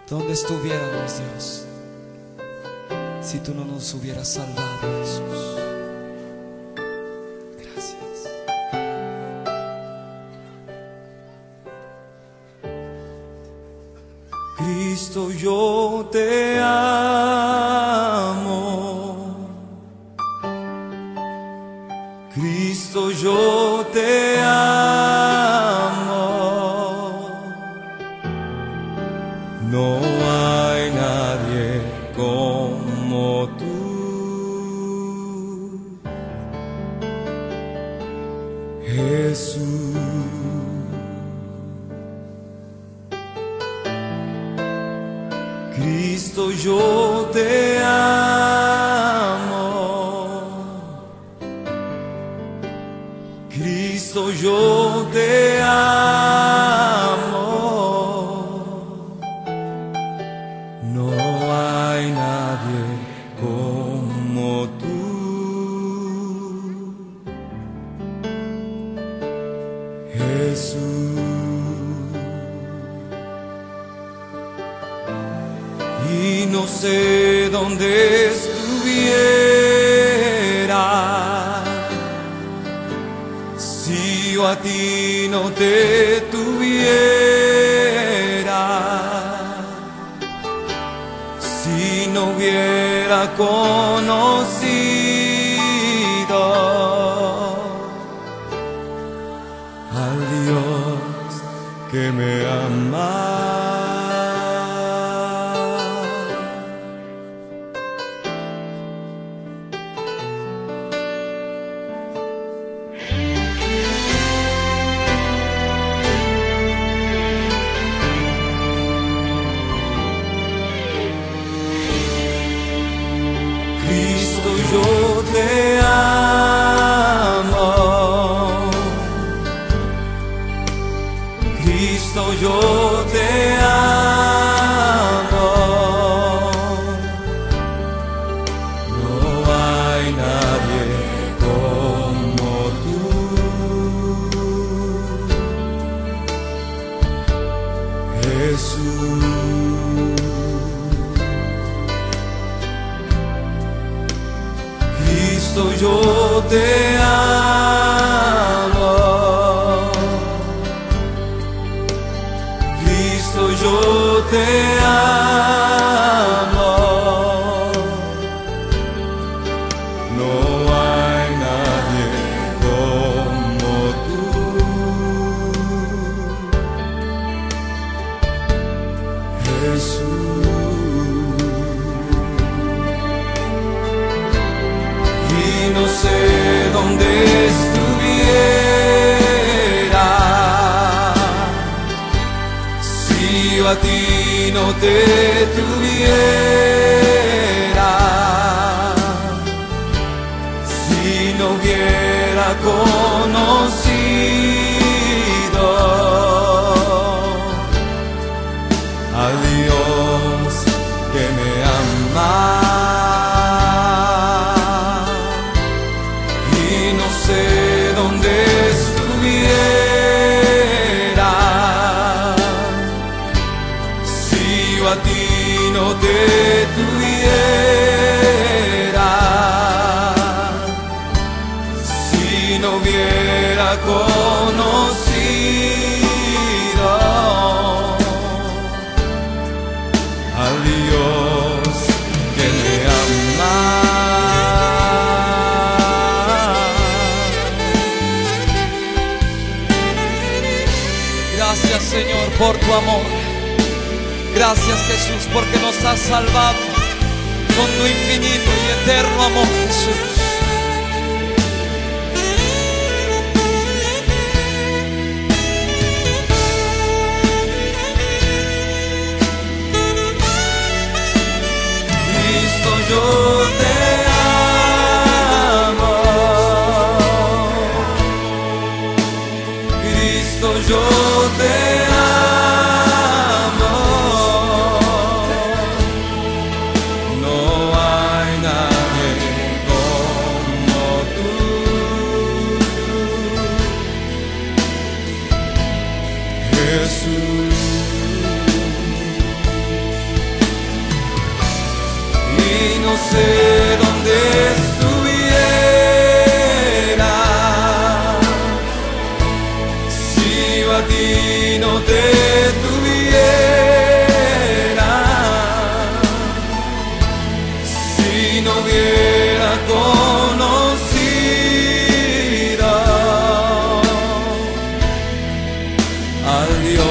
¿Dónde estuviéramos, Dios, si tú no nos hubieras salvado, Jesús? Gracias. Cristo, yo te amo. Cristo, yo te amo. No hay nadie como tú. Jesús. Cristo, yo te amo. Cristo, yo te amo. No hay nadie como tú. Jesús. Y no sé dónde estuviera si yo a ti no te tuviera, si no hubiera conocido al Dios que me ama. Cristo, yo te amo. Cristo, yo te amo. No hay nadie como tú. Jesús. Cristo, yo te amo. Cristo, yo te amo. No hay nadie como tú. Jesús. No sé dónde estuviera si yo a ti no te tuviera, si no hubiera conocido al Dios que me ama. No sé dónde estuviera si yo a ti no te tuviera, si no hubiera conocido al Dios que me ama. Gracias, Señor, por tu amor. Gracias, Jesús, porque nos has salvado con tu infinito y eterno amor, Jesús. Cristo, yo te amo. Cristo, yo te amo. No hay nadie como te tuviera, si no hubiera conocido al Dios